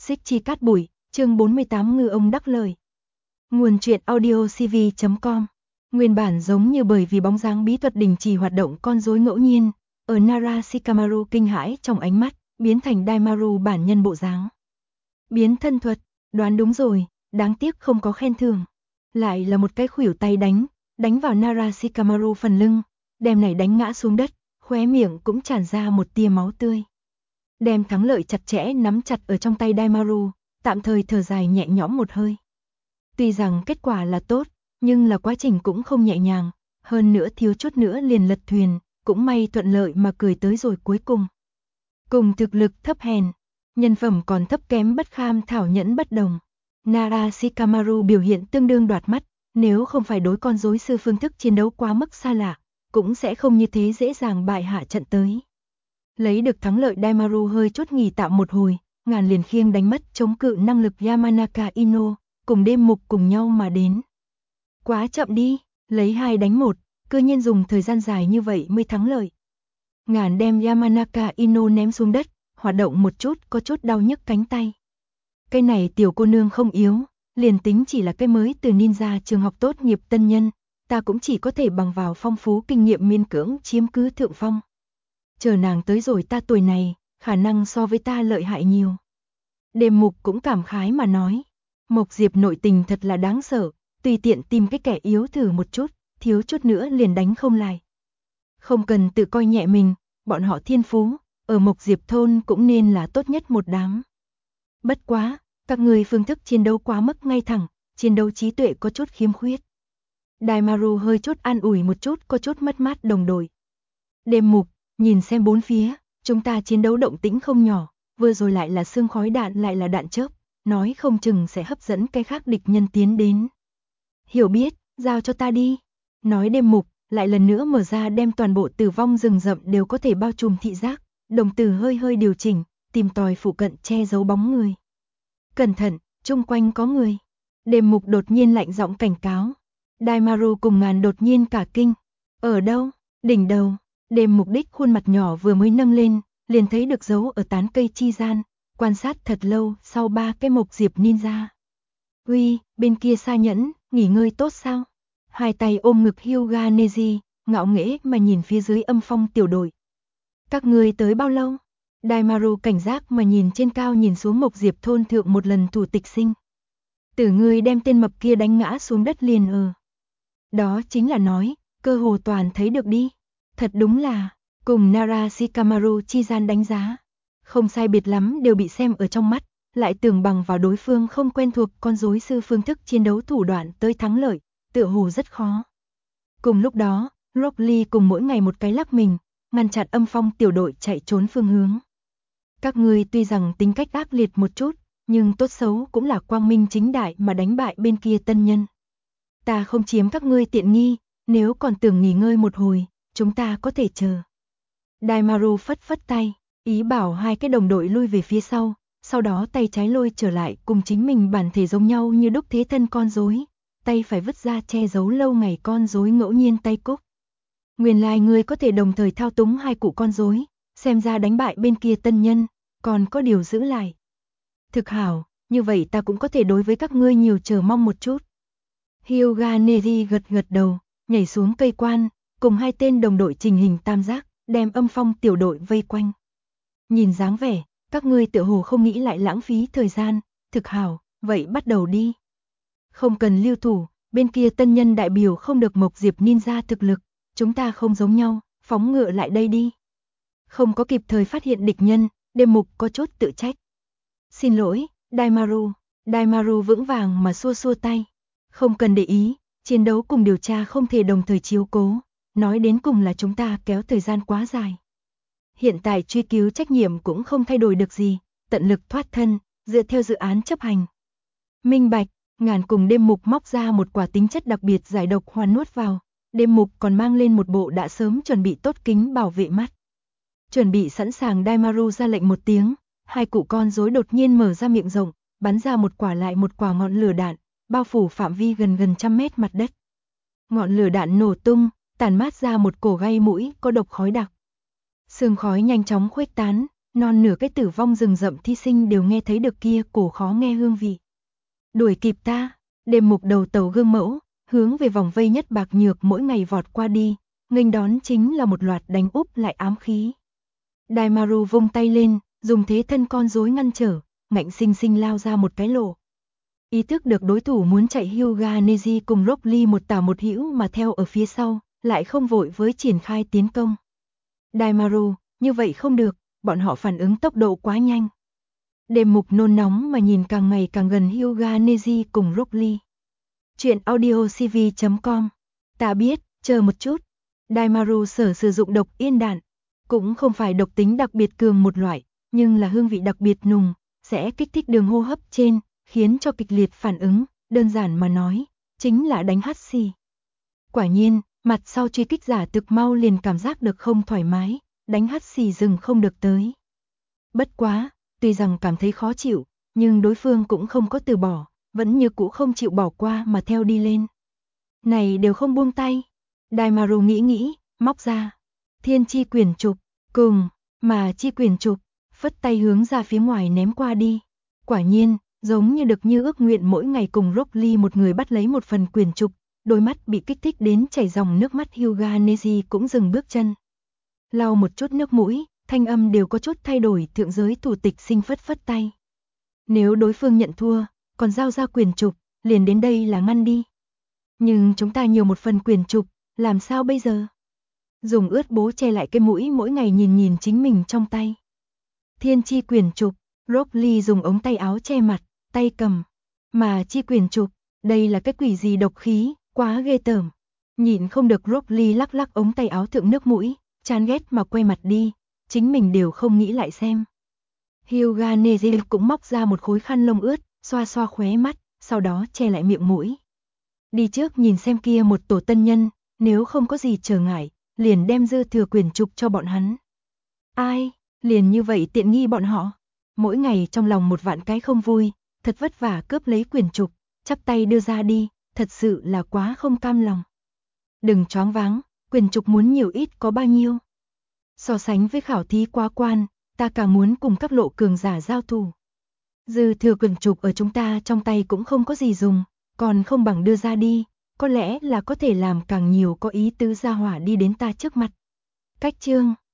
Xích chi cát bụi, chương 48 ngư ông đắc lời. Nguồn truyện audio cv.com. Nguyên bản giống như bởi vì bóng dáng bí thuật đình chỉ hoạt động con rối ngẫu nhiên, ở Nara Shikamaru kinh hãi trong ánh mắt, biến thành Daimaru bản nhân bộ dáng. Biến thân thuật, đoán đúng rồi, đáng tiếc không có khen thưởng. Lại là một cái khuỷu tay đánh vào Nara Shikamaru phần lưng, đem này đánh ngã xuống đất, khóe miệng cũng tràn ra một tia máu tươi. Đem thắng lợi chặt chẽ nắm chặt ở trong tay Daimaru, tạm thời thở dài nhẹ nhõm một hơi. Tuy rằng kết quả là tốt, nhưng là quá trình cũng không nhẹ nhàng, hơn nữa thiếu chút nữa liền lật thuyền, cũng may thuận lợi mà cười tới rồi cuối cùng. Cùng thực lực thấp hèn, nhân phẩm còn thấp kém bất kham thảo nhẫn bất đồng. Nara Shikamaru biểu hiện tương đương đoạt mắt, nếu không phải đối con rối sư phương thức chiến đấu quá mức xa lạ, cũng sẽ không như thế dễ dàng bại hạ trận tới. Lấy được thắng lợi Daimaru hơi chút nghỉ tạm một hồi, ngàn liền khiêng đánh mất chống cự năng lực Yamanaka Ino, cùng đêm mục cùng nhau mà đến. Quá chậm đi, lấy 2 đánh 1, cư nhiên dùng thời gian dài như vậy mới thắng lợi. Ngàn đem Yamanaka Ino ném xuống đất, hoạt động một chút có chút đau nhức cánh tay. Cái này tiểu cô nương không yếu, liền tính chỉ là cái mới từ ninja trường học tốt nghiệp tân nhân, ta cũng chỉ có thể bằng vào phong phú kinh nghiệm miên cưỡng chiếm cứ thượng phong. Chờ nàng tới rồi ta tuổi này, khả năng so với ta lợi hại nhiều. Đêm mục cũng cảm khái mà nói, Mộc Diệp nội tình thật là đáng sợ, tùy tiện tìm cái kẻ yếu thử một chút, thiếu chút nữa liền đánh không lại. Không cần tự coi nhẹ mình, bọn họ thiên phú, ở Mộc Diệp thôn cũng nên là tốt nhất một đám. Bất quá, các người phương thức chiến đấu quá mức ngay thẳng, chiến đấu trí tuệ có chút khiếm khuyết. Daimaru hơi chút an ủi một chút có chút mất mát đồng đội. Đêm mục, nhìn xem bốn phía, chúng ta chiến đấu động tĩnh không nhỏ, vừa rồi lại là sương khói đạn lại là đạn chớp, nói không chừng sẽ hấp dẫn cái khác địch nhân tiến đến. Hiểu biết, giao cho ta đi. Nói đêm mục, lại lần nữa mở ra đem toàn bộ tử vong rừng rậm đều có thể bao trùm thị giác, đồng tử hơi hơi điều chỉnh, tìm tòi phụ cận che giấu bóng người. Cẩn thận, chung quanh có người. Đêm mục đột nhiên lạnh giọng cảnh cáo. Daimaru cùng ngàn đột nhiên cả kinh. Ở đâu? Đỉnh đầu. Đêm mục đích khuôn mặt nhỏ vừa mới nâng lên, liền thấy được dấu ở tán cây chi gian, quan sát thật lâu sau 3 cái Mộc Diệp ninja. Uy, bên kia Sa Nhẫn, nghỉ ngơi tốt sao? Hai tay ôm ngực Hyuga Neji, ngạo nghễ mà nhìn phía dưới Âm Phong tiểu đội. Các ngươi tới bao lâu? Daimaru cảnh giác mà nhìn trên cao nhìn xuống Mộc Diệp thôn thượng một lần thủ tịch sinh. Từ ngươi đem tên mập kia đánh ngã xuống đất liền Đó chính là nói, cơ hồ toàn thấy được đi. Thật đúng là, cùng Nara Shikamaru chi gian đánh giá. Không sai biệt lắm đều bị xem ở trong mắt, lại tưởng bằng vào đối phương không quen thuộc con rối sư phương thức chiến đấu thủ đoạn tới thắng lợi, tựa hồ rất khó. Cùng lúc đó, Rock Lee cùng mỗi ngày một cái lắc mình, ngăn chặn Âm Phong tiểu đội chạy trốn phương hướng. Các ngươi tuy rằng tính cách ác liệt một chút, nhưng tốt xấu cũng là quang minh chính đại mà đánh bại bên kia tân nhân. Ta không chiếm các ngươi tiện nghi, nếu còn tưởng nghỉ ngơi một hồi, chúng ta có thể chờ. Daimaru phất phất tay, ý bảo hai cái đồng đội lui về phía sau đó tay trái lôi trở lại cùng chính mình bản thể giống nhau như đúc thế thân con rối, tay phải vứt ra che giấu lâu ngày con rối ngẫu nhiên tay cúc. Nguyên lai ngươi có thể đồng thời thao túng hai cụ con rối, xem ra đánh bại bên kia tân nhân, còn có điều giữ lại. Thực hảo, như vậy ta cũng có thể đối với các ngươi nhiều chờ mong một chút. Hyuga Neji gật gật đầu, nhảy xuống cây quan, cùng hai tên đồng đội trình hình tam giác, đem Âm Phong tiểu đội vây quanh. Nhìn dáng vẻ, các ngươi tựa hồ không nghĩ lại lãng phí thời gian, thực hảo, vậy bắt đầu đi. Không cần lưu thủ, bên kia tân nhân đại biểu không được Mộc Diệp ninja thực lực, chúng ta không giống nhau, phóng ngựa lại đây đi. Không có kịp thời phát hiện địch nhân, đêm mục có chút tự trách. Xin lỗi, Daimaru. Daimaru vững vàng mà xua xua tay. Không cần để ý, chiến đấu cùng điều tra không thể đồng thời chiếu cố, nói đến cùng là chúng ta kéo thời gian quá dài. Hiện tại truy cứu trách nhiệm cũng không thay đổi được gì, tận lực thoát thân, dựa theo dự án chấp hành. Minh bạch, ngàn cùng đêm mục móc ra một quả tính chất đặc biệt giải độc hoàn nuốt vào, đêm mục còn mang lên một bộ đã sớm chuẩn bị tốt kính bảo vệ mắt. Chuẩn bị sẵn sàng Daimaru ra lệnh một tiếng, hai cụ con rối đột nhiên mở ra miệng rộng, bắn ra một quả lại một quả ngọn lửa đạn, bao phủ phạm vi gần 100 mét mặt đất. Ngọn lửa đạn nổ tung, tản mát ra một cổ gây mũi có độc khói đặc. Sương khói nhanh chóng khuếch tán, non nửa cái tử vong rừng rậm thí sinh đều nghe thấy được kia cổ khó nghe hương vị. Đuổi kịp ta, Đêm Mục đầu tàu gương mẫu, hướng về vòng vây nhất bạc nhược mỗi ngày vọt qua đi, nghênh đón chính là một loạt đánh úp lại ám khí. Daimaru vung tay lên, dùng thế thân con rối ngăn trở, ngạnh sinh sinh lao ra một cái lỗ. Ý thức được đối thủ muốn chạy, Hyuga Neji cùng Rock Lee một tả một hữu mà theo ở phía sau, lại không vội với triển khai tiến công. Daimaru, như vậy không được, bọn họ phản ứng tốc độ quá nhanh. Đêm Mục nôn nóng mà nhìn càng ngày càng gần Hyuga Neji cùng Rock Lee. Chuyện audiocv.com. Ta biết, chờ một chút. Daimaru sử dụng độc yên đạn, cũng không phải độc tính đặc biệt cường một loại, nhưng là hương vị đặc biệt nùng, sẽ kích thích đường hô hấp trên, khiến cho kịch liệt phản ứng, đơn giản mà nói, chính là đánh hắt xì. Quả nhiên, mặt sau truy kích giả thực mau liền cảm giác được không thoải mái, đánh hắt xì dừng không được tới. Bất quá, tuy rằng cảm thấy khó chịu, nhưng đối phương cũng không có từ bỏ, vẫn như cũ không chịu bỏ qua mà theo đi lên. Này đều không buông tay. Daimaru nghĩ, móc ra Thiên Chi Quyền Trục, cùng mà Chi Quyền Trục, phất tay hướng ra phía ngoài ném qua đi. Quả nhiên, giống như được như ước nguyện, mỗi ngày cùng Rock Lee một người bắt lấy một phần quyền trục, đôi mắt bị kích thích đến chảy dòng nước mắt. Hyuga Neji cũng dừng bước chân. Lau một chút nước mũi, thanh âm đều có chút thay đổi. Thượng giới thủ tịch Sinh phất phất tay. Nếu đối phương nhận thua, còn giao ra quyền trục, liền đến đây là ngăn đi. Nhưng chúng ta nhiều một phần quyền trục, làm sao bây giờ? Dùng ướt bố che lại cái mũi, mỗi ngày nhìn chính mình trong tay. Thiên Chi Quyền Trục, Rock Lee dùng ống tay áo che mặt, tay cầm. Mà Chi Quyền Trục, đây là cái quỷ gì độc khí, quá ghê tởm. Nhịn không được, Rock Lee lắc lắc ống tay áo thượng nước mũi, chán ghét mà quay mặt đi, chính mình đều không nghĩ lại xem. Hyuga Neji cũng móc ra một khối khăn lông ướt, xoa xoa khóe mắt, sau đó che lại miệng mũi. Đi trước nhìn xem kia một tổ tân nhân, nếu không có gì trở ngại, liền đem dư thừa quyền trục cho bọn hắn. Ai, liền như vậy tiện nghi bọn họ. Mỗi ngày trong lòng một vạn cái không vui, thật vất vả cướp lấy quyền trục, chắp tay đưa ra đi, thật sự là quá không cam lòng. Đừng choáng váng, quyền trục muốn nhiều ít có bao nhiêu. So sánh với khảo thí quá quan, ta càng muốn cùng các lộ cường giả giao thủ. Dư thừa quyền trục ở chúng ta trong tay cũng không có gì dùng, còn không bằng đưa ra đi, có lẽ là có thể làm càng nhiều có ý tứ gia hỏa đi đến ta trước mặt. Cách chương